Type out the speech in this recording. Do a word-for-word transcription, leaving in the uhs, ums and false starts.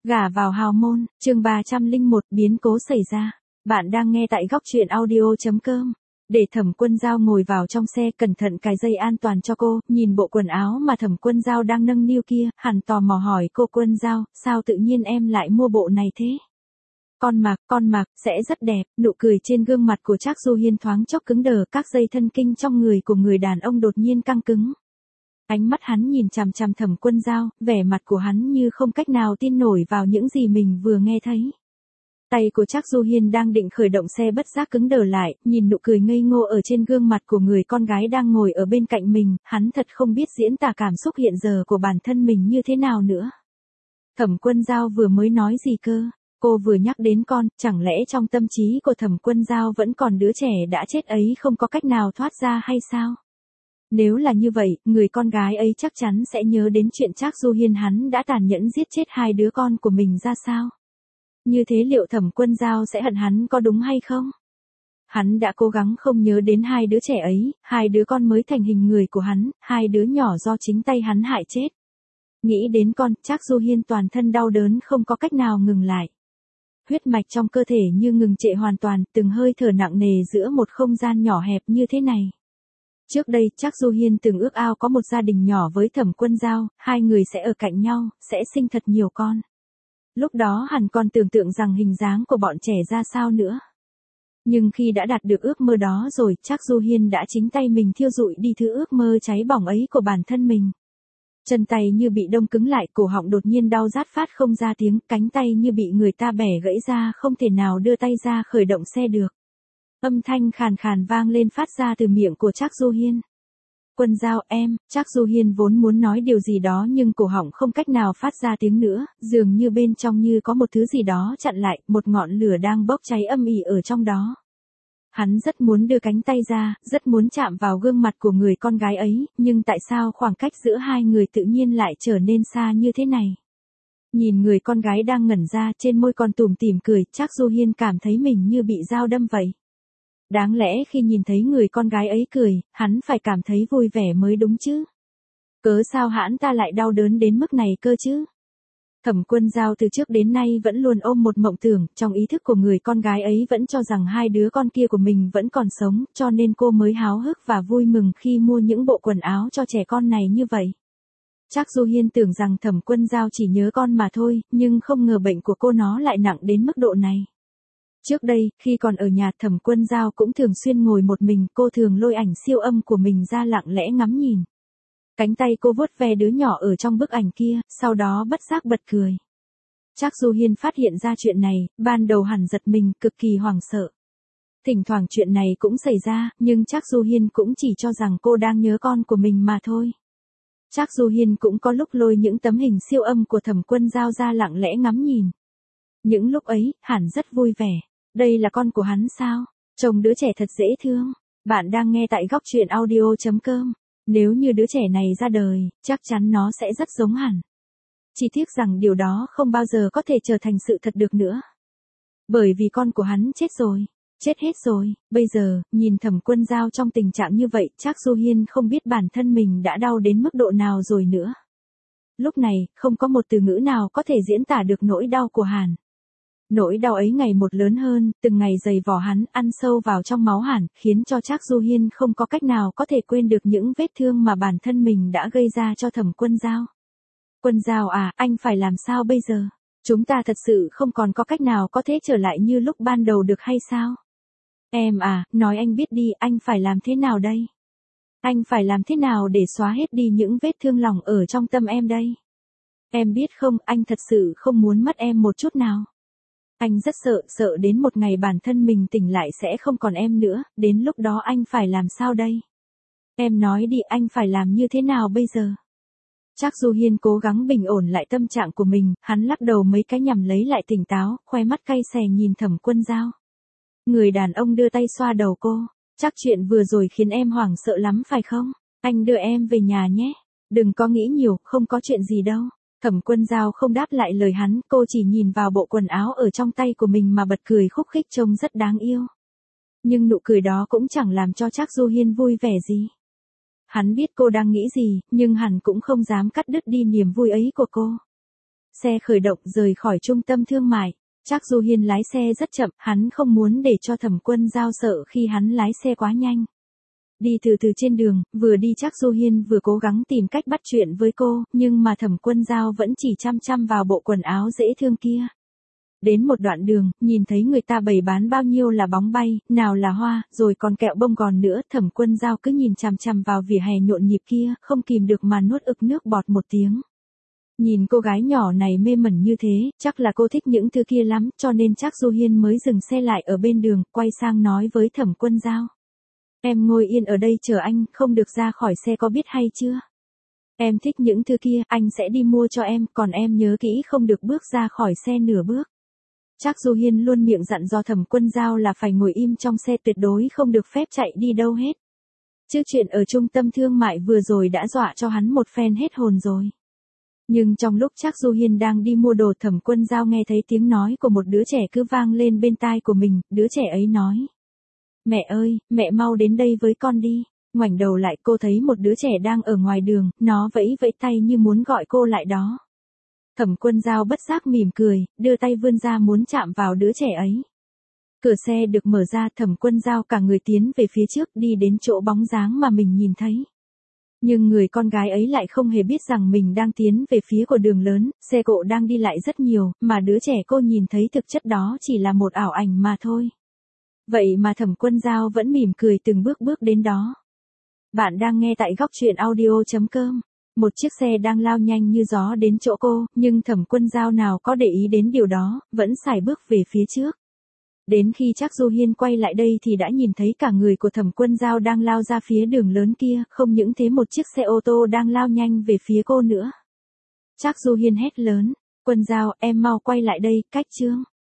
Gả vào hào môn, chương ba trăm lẻ một biến cố xảy ra. Bạn đang nghe tại góc truyện audio chấm com. Để Thẩm Quân Dao ngồi vào trong xe cẩn thận cài dây an toàn cho cô, nhìn bộ quần áo mà Thẩm Quân Dao đang nâng niu kia, hắn tò mò hỏi cô Quân Dao, sao tự nhiên em lại mua bộ này thế? Con mặc, con mặc, sẽ rất đẹp, nụ cười trên gương mặt của Trác Du Hiên thoáng chốc cứng đờ, các dây thân kinh trong người của người đàn ông đột nhiên căng cứng. Ánh mắt hắn nhìn chằm chằm Thẩm Quân Dao, vẻ mặt của hắn như không cách nào tin nổi vào những gì mình vừa nghe thấy. Tay của Trác Du Hiên đang định khởi động xe bất giác cứng đờ lại, nhìn nụ cười ngây ngô ở trên gương mặt của người con gái đang ngồi ở bên cạnh mình, hắn thật không biết diễn tả cảm xúc hiện giờ của bản thân mình như thế nào nữa. Thẩm Quân Dao vừa mới nói gì cơ? Cô vừa nhắc đến con, chẳng lẽ trong tâm trí của Thẩm Quân Dao vẫn còn đứa trẻ đã chết ấy không có cách nào thoát ra hay sao? Nếu là như vậy, người con gái ấy chắc chắn sẽ nhớ đến chuyện Trác Du Hiên hắn đã tàn nhẫn giết chết hai đứa con của mình ra sao. Như thế liệu Thẩm Quân Dao sẽ hận hắn có đúng hay không? Hắn đã cố gắng không nhớ đến hai đứa trẻ ấy, hai đứa con mới thành hình người của hắn, hai đứa nhỏ do chính tay hắn hại chết. Nghĩ đến con, Trác Du Hiên toàn thân đau đớn không có cách nào ngừng lại. Huyết mạch trong cơ thể như ngừng trệ hoàn toàn, từng hơi thở nặng nề giữa một không gian nhỏ hẹp như thế này. Trước đây, Trác Du Hiên từng ước ao có một gia đình nhỏ với Thẩm Quân Dao, hai người sẽ ở cạnh nhau, sẽ sinh thật nhiều con. Lúc đó hẳn còn tưởng tượng rằng hình dáng của bọn trẻ ra sao nữa. Nhưng khi đã đạt được ước mơ đó rồi, Trác Du Hiên đã chính tay mình thiêu rụi đi thứ ước mơ cháy bỏng ấy của bản thân mình. Chân tay như bị đông cứng lại, cổ họng đột nhiên đau rát phát không ra tiếng, cánh tay như bị người ta bẻ gãy ra không thể nào đưa tay ra khởi động xe được. Âm thanh khàn khàn vang lên phát ra từ miệng của Trác Du Hiên. Quân Dao em, Trác Du Hiên vốn muốn nói điều gì đó nhưng cổ họng không cách nào phát ra tiếng nữa, dường như bên trong như có một thứ gì đó chặn lại, một ngọn lửa đang bốc cháy âm ỉ ở trong đó. Hắn rất muốn đưa cánh tay ra, rất muốn chạm vào gương mặt của người con gái ấy, nhưng tại sao khoảng cách giữa hai người tự nhiên lại trở nên xa như thế này? Nhìn người con gái đang ngẩn ra, trên môi còn tủm tỉm cười, Trác Du Hiên cảm thấy mình như bị dao đâm vậy. Đáng lẽ khi nhìn thấy người con gái ấy cười, hắn phải cảm thấy vui vẻ mới đúng chứ. Cớ sao hãn ta lại đau đớn đến mức này cơ chứ? Thẩm Quân Dao từ trước đến nay vẫn luôn ôm một mộng tưởng, trong ý thức của người con gái ấy vẫn cho rằng hai đứa con kia của mình vẫn còn sống, cho nên cô mới háo hức và vui mừng khi mua những bộ quần áo cho trẻ con này như vậy. Trác Du Hiên tưởng rằng Thẩm Quân Dao chỉ nhớ con mà thôi, nhưng không ngờ bệnh của cô nó lại nặng đến mức độ này. Trước đây, khi còn ở nhà Thẩm Quân Dao cũng thường xuyên ngồi một mình, cô thường lôi ảnh siêu âm của mình ra lặng lẽ ngắm nhìn. Cánh tay cô vuốt ve đứa nhỏ ở trong bức ảnh kia, sau đó bất giác bật cười. Trác Du Hiên phát hiện ra chuyện này, ban đầu hẳn giật mình, cực kỳ hoảng sợ. Thỉnh thoảng chuyện này cũng xảy ra, nhưng Trác Du Hiên cũng chỉ cho rằng cô đang nhớ con của mình mà thôi. Trác Du Hiên cũng có lúc lôi những tấm hình siêu âm của Thẩm Quân Dao ra lặng lẽ ngắm nhìn. Những lúc ấy, hẳn rất vui vẻ. Đây là con của hắn sao? Trông đứa trẻ thật dễ thương. Bạn đang nghe tại góc truyện audio chấm com. Nếu như đứa trẻ này ra đời, chắc chắn nó sẽ rất giống hẳn. Chỉ tiếc rằng điều đó không bao giờ có thể trở thành sự thật được nữa. Bởi vì con của hắn chết rồi. Chết hết rồi. Bây giờ, nhìn Thẩm Quân Dao trong tình trạng như vậy, Trác Du Hiên không biết bản thân mình đã đau đến mức độ nào rồi nữa. Lúc này, không có một từ ngữ nào có thể diễn tả được nỗi đau của hắn. Nỗi đau ấy ngày một lớn hơn, từng ngày dày vò hắn, ăn sâu vào trong máu hắn, khiến cho Trác Du Hiên không có cách nào có thể quên được những vết thương mà bản thân mình đã gây ra cho Thẩm Quân Dao. Quân Dao à, anh phải làm sao bây giờ? Chúng ta thật sự không còn có cách nào có thể trở lại như lúc ban đầu được hay sao? Em à, nói anh biết đi, anh phải làm thế nào đây? Anh phải làm thế nào để xóa hết đi những vết thương lòng ở trong tâm em đây? Em biết không, anh thật sự không muốn mất em một chút nào. Anh rất sợ, sợ đến một ngày bản thân mình tỉnh lại sẽ không còn em nữa, đến lúc đó anh phải làm sao đây? Em nói đi, anh phải làm như thế nào bây giờ? Trác Du Hiên cố gắng bình ổn lại tâm trạng của mình, hắn lắc đầu mấy cái nhằm lấy lại tỉnh táo, khoe mắt cay xè nhìn Thẩm Quân Dao. Người đàn ông đưa tay xoa đầu cô, chắc chuyện vừa rồi khiến em hoảng sợ lắm phải không? Anh đưa em về nhà nhé. Đừng có nghĩ nhiều, không có chuyện gì đâu. Thẩm Quân Dao không đáp lại lời hắn, cô chỉ nhìn vào bộ quần áo ở trong tay của mình mà bật cười khúc khích trông rất đáng yêu. Nhưng nụ cười đó cũng chẳng làm cho Trác Du Hiên vui vẻ gì. Hắn biết cô đang nghĩ gì, nhưng hắn cũng không dám cắt đứt đi niềm vui ấy của cô. xe khởi động rời khỏi trung tâm thương mại. Trác Du Hiên lái xe rất chậm, hắn không muốn để cho Thẩm Quân Giao sợ khi hắn lái xe quá nhanh. Đi từ từ trên đường, vừa đi Trác Du Hiên vừa cố gắng tìm cách bắt chuyện với cô, nhưng mà Thẩm Quân Giao vẫn chỉ chăm chăm vào bộ quần áo dễ thương kia. Đến một đoạn đường, nhìn thấy người ta bày bán bao nhiêu là bóng bay, nào là hoa, rồi còn kẹo bông gòn nữa, Thẩm Quân Giao cứ nhìn chằm chằm vào vỉa hè nhộn nhịp kia, không kìm được mà nuốt ực nước bọt một tiếng. Nhìn cô gái nhỏ này mê mẩn như thế, chắc là cô thích những thứ kia lắm, cho nên Trác Du Hiên mới dừng xe lại ở bên đường, quay sang nói với Thẩm Quân Giao. Em ngồi yên ở đây chờ anh, không được ra khỏi xe có biết hay chưa? Em thích những thứ kia, anh sẽ đi mua cho em, còn em nhớ kỹ không được bước ra khỏi xe nửa bước. Trác Du Hiên luôn miệng dặn dò Thẩm Quân Giao là phải ngồi im trong xe, tuyệt đối không được phép chạy đi đâu hết. Chứ chuyện ở trung tâm thương mại vừa rồi đã dọa cho hắn một phen hết hồn rồi. Nhưng trong lúc Trác Du Hiên đang đi mua đồ, Thẩm Quân Giao nghe thấy tiếng nói của một đứa trẻ cứ vang lên bên tai của mình, đứa trẻ ấy nói. Mẹ ơi, mẹ mau đến đây với con đi. Ngoảnh đầu lại cô thấy một đứa trẻ đang ở ngoài đường, nó vẫy vẫy tay như muốn gọi cô lại đó. Thẩm Quân Giao bất giác mỉm cười, đưa tay vươn ra muốn chạm vào đứa trẻ ấy. Cửa xe được mở ra, Thẩm Quân Giao cả người tiến về phía trước, đi đến chỗ bóng dáng mà mình nhìn thấy. Nhưng người con gái ấy lại không hề biết rằng mình đang tiến về phía của đường lớn, xe cộ đang đi lại rất nhiều, mà đứa trẻ cô nhìn thấy thực chất đó chỉ là một ảo ảnh mà thôi. Vậy mà Thẩm Quân Giao vẫn mỉm cười từng bước bước đến đó. Bạn đang nghe tại góc truyện audio chấm com. Một chiếc xe đang lao nhanh như gió đến chỗ cô, nhưng Thẩm Quân Giao nào có để ý đến điều đó, vẫn sải bước về phía trước. Đến khi Trác Du Hiên quay lại đây thì đã nhìn thấy cả người của Thẩm Quân Giao đang lao ra phía đường lớn kia, không những thế một chiếc xe ô tô đang lao nhanh về phía cô nữa. Trác Du Hiên hét lớn, Quân Giao, em mau quay lại đây, cách chương.